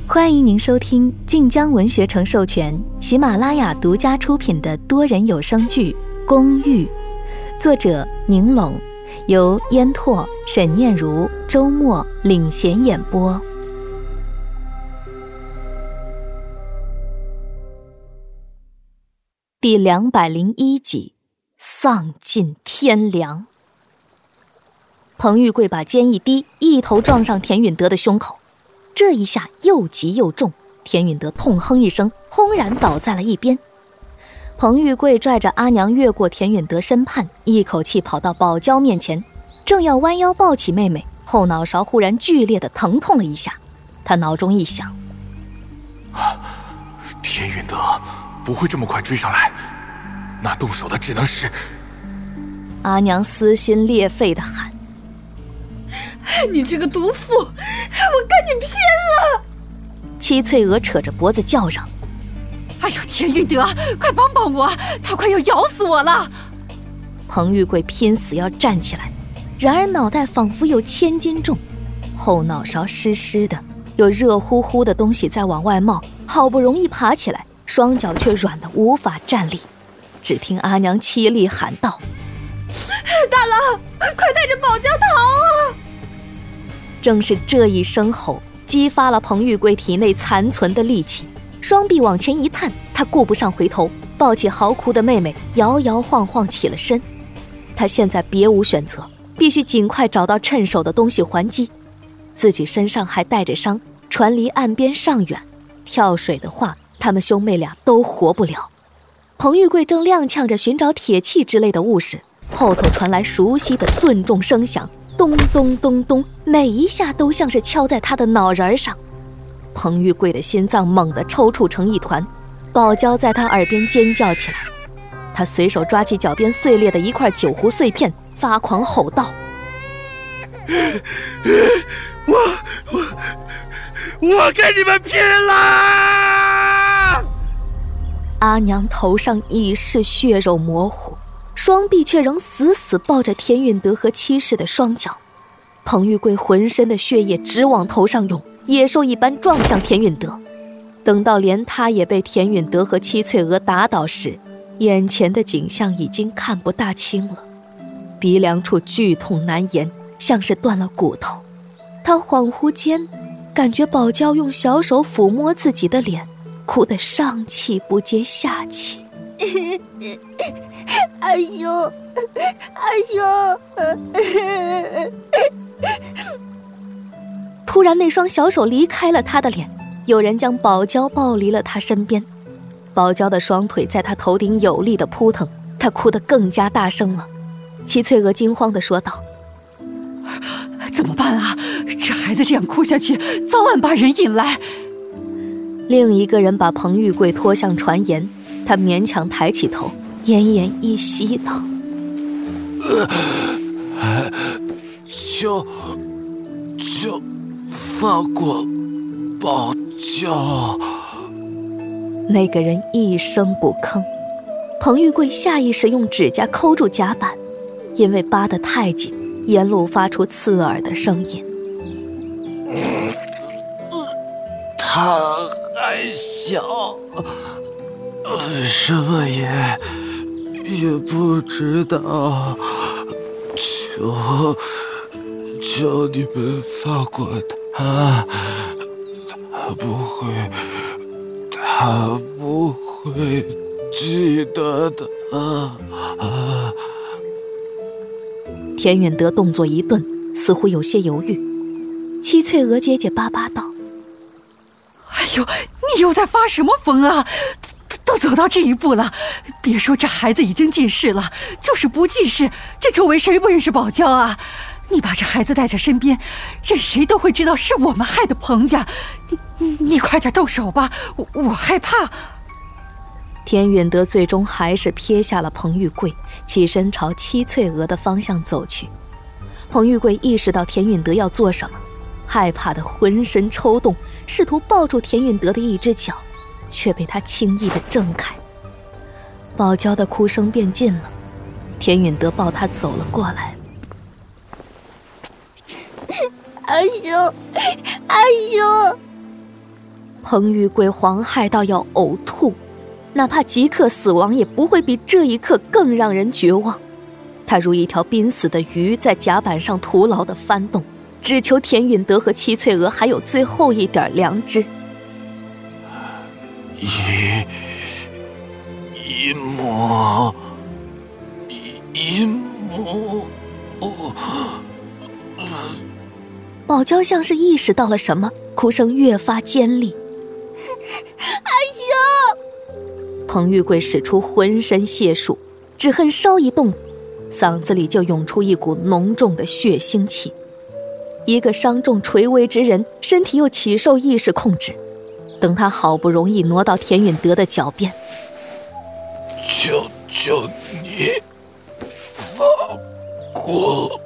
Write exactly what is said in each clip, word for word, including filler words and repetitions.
欢迎您收听晋江文学城授权、喜马拉雅独家出品的多人有声剧《公寓》，作者宁拢，由烟拓、沈念如、周末领衔演播。第两百零一集，丧尽天良。彭玉贵把肩一低，一头撞上田允德的胸口。这一下又急又重，田允德痛哼一声，轰然倒在了一边。彭玉贵拽着阿娘越过田允德身畔，一口气跑到宝娇面前，正要弯腰抱起妹妹，后脑勺忽然剧烈的疼痛了一下。他脑中一想， 田允德不会这么快追上来，那动手的只能是…… 阿娘撕心裂肺地喊： 你这个毒妇，我跟你拼了！ 戚翠娥扯着脖子叫嚷： 哎呦，田允德，快帮帮我，他快要咬死我了！ 彭玉贵拼死要站起来，然而脑袋仿佛有千斤重，后脑勺湿湿的，有热乎乎的东西在往外冒，好不容易爬起来，双脚却软得无法站立。只听阿娘凄厉喊道： 大郎，快带着宝娇逃啊！ 正是这一声吼激发了彭玉贵体内残存的力气，双臂往前一探，他顾不上回头，抱起嚎哭的妹妹，摇摇晃晃起了身。他现在别无选择，必须尽快找到趁手的东西还击。自己身上还带着伤，船离岸边尚远，跳水的话，他们兄妹俩都活不了。彭玉贵正踉跄着寻找铁器之类的物时，后头传来熟悉的顿重声响，咚咚咚咚，每一下都像是敲在他的脑仁上。彭玉贵的心脏猛地抽搐成一团，宝娇在他耳边尖叫起来。他随手抓起脚边碎裂的一块酒壶碎片，发狂吼道： 我我我跟你们拼了！ 阿娘头上已是血肉模糊，双臂却仍死死抱着田允德和妻室的双脚。彭玉贵浑身的血液直往头上涌，野兽一般撞向田允德。等到连他也被田允德和戚翠娥打倒时，眼前的景象已经看不大清了。鼻梁处剧痛难言，像是断了骨头。他恍惚间感觉宝娇用小手抚摸自己的脸，哭得上气不接下气。 二兄，二兄！ 突然，那双小手离开了他的脸，有人将宝娇抱离了他身边。宝娇的双腿在他头顶有力地扑腾，他哭得更加大声了。戚翠娥惊慌地说道： 怎么办啊？这孩子这样哭下去，早晚把人引来。 另一个人把彭玉贵拖向船沿，他勉强抬起头，奄奄一息道： 呃、求求放过宝娇。 那个人一声不吭。彭玉贵下意识用指甲抠住甲板，因为扒得太紧，沿路发出刺耳的声音。 他还小，什么也也不知道，求求你们放过他，他不会，他不会记得的。 田允德动作一顿，似乎有些犹豫。戚翠娥结结巴巴道： 哎呦，你又在发什么疯啊？都走到这一步了，别说这孩子已经进士了，就是不进士，这周围谁不认识宝娇啊？你把这孩子带在身边，任谁都会知道是我们害的彭家。你你你快点动手吧，我我害怕。 田允德最终还是撇下了彭玉贵，起身朝戚翠娥的方向走去。彭玉贵意识到田允德要做什么，害怕的浑身抽动，试图抱住田允德的一只脚，却被他轻易地挣开。宝娇的哭声变近了，田允德抱她走了过来。 二兄，二兄！ 彭玉贵惶骇到要呕吐，哪怕即刻死亡，也不会比这一刻更让人绝望。他如一条濒死的鱼，在甲板上徒劳地翻动，只求田允德和戚翠娥还有最后一点良知。 一一母，一一母，哦。 宝娇像是意识到了什么，哭声越发尖利。 阿兄！ 彭玉贵使出浑身解数，只恨稍一动，嗓子里就涌出一股浓重的血腥气。一个伤重垂危之人，身体又岂受意识控制？等他好不容易挪到田允德的脚边， 求求你放过。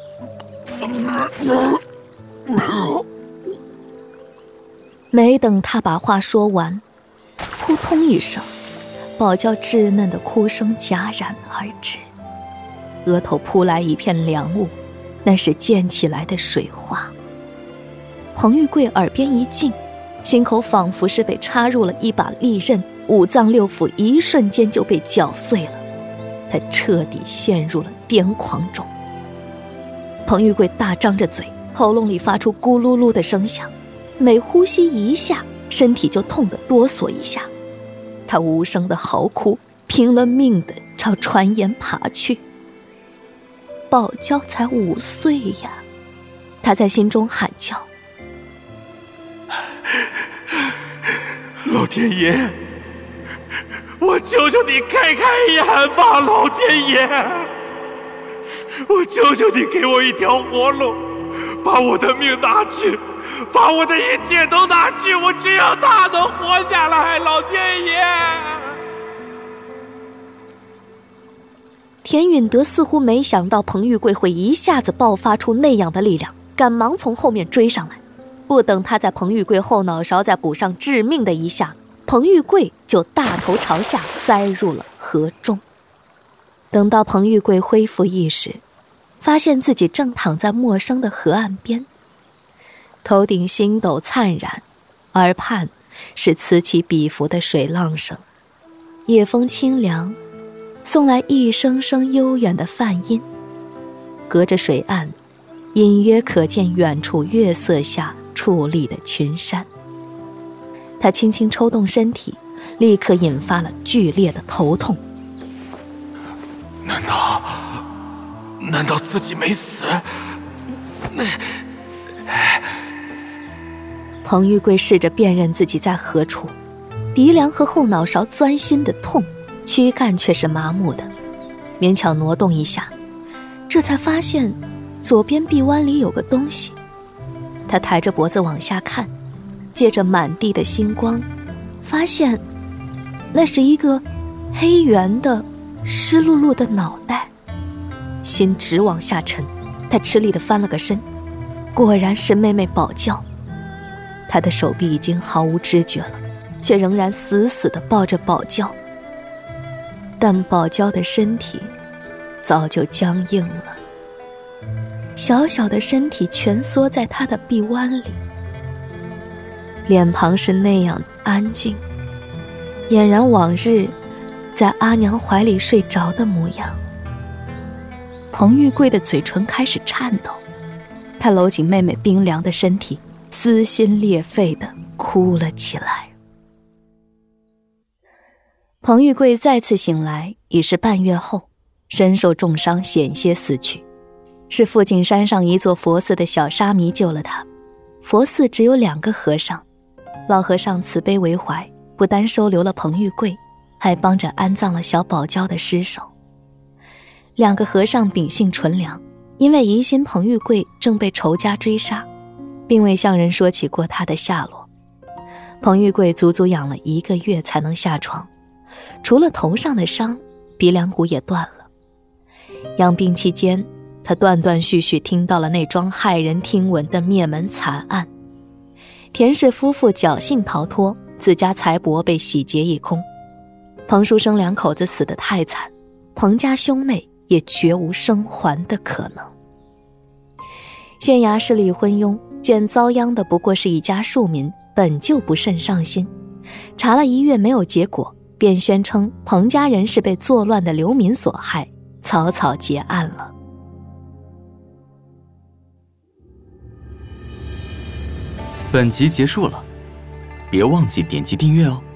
没等他把话说完，扑通一声，宝娇稚嫩的哭声戛然而止，额头扑来一片凉雾，那是溅起来的水花。彭玉贵耳边一静，心口仿佛是被插入了一把利刃，五脏六腑一瞬间就被绞碎了，他彻底陷入了癫狂中。彭玉贵大张着嘴，喉咙里发出咕噜噜的声响，每呼吸一下，身体就痛得哆嗦一下。他无声的嚎哭，拼了命的朝船沿爬去。宝娇才五岁呀，他在心中喊叫： 老天爷，我求求你开开眼吧，老天爷！我求求你给我一条活路，把我的命拿去，把我的一切都拿去，我只要他能活下来，老天爷！ 田允德似乎没想到彭玉贵会一下子爆发出那样的力量，赶忙从后面追上来。不等他在彭玉贵后脑勺再补上致命的一下，彭玉贵就大头朝下栽入了河中。等到彭玉贵恢复意识，发现自己正躺在陌生的河岸边，头顶星斗灿然，耳畔是此起彼伏的水浪声，夜风清凉，送来一声声悠远的梵音。隔着水岸，隐约可见远处月色下矗立的群山。他轻轻抽动身体，立刻引发了剧烈的头痛。 难道难道自己没死？ 彭玉贵试着辨认自己在何处，鼻梁和后脑勺钻心的痛，躯干却是麻木的，勉强挪动一下，这才发现左边臂弯里有个东西。他抬着脖子往下看，借着满地的星光，发现那是一个黑圆的湿漉漉的脑袋。心直往下沉，他吃力地翻了个身，果然是妹妹宝娇。他的手臂已经毫无知觉了，却仍然死死地抱着宝娇，但宝娇的身体早就僵硬了，小小的身体蜷缩在他的臂弯里，脸庞是那样安静，俨然往日在阿娘怀里睡着的模样。彭玉贵的嘴唇开始颤抖，他搂紧妹妹冰凉的身体，撕心裂肺地哭了起来。彭玉贵再次醒来已是半月后，身受重伤，险些死去。是附近山上一座佛寺的小沙弥救了他。佛寺只有两个和尚，老和尚慈悲为怀，不单收留了彭玉贵，还帮着安葬了小宝娇的尸首。两个和尚秉性纯良，因为疑心彭玉贵正被仇家追杀，并未向人说起过他的下落。彭玉贵足足养了一个月才能下床，除了头上的伤，鼻梁骨也断了。养病期间，他断断续续听到了那桩骇人听闻的灭门惨案。田氏夫妇侥幸逃脱，自家财帛被洗劫一空。彭书生两口子死得太惨，彭家兄妹也绝无生还的可能。县衙势力昏庸，见遭殃的不过是一家庶民， 本就不甚上心，查了一月没有结果，便宣称彭家人是被作乱的流民所害，草草结案了。 本集结束了，别忘记点击订阅哦。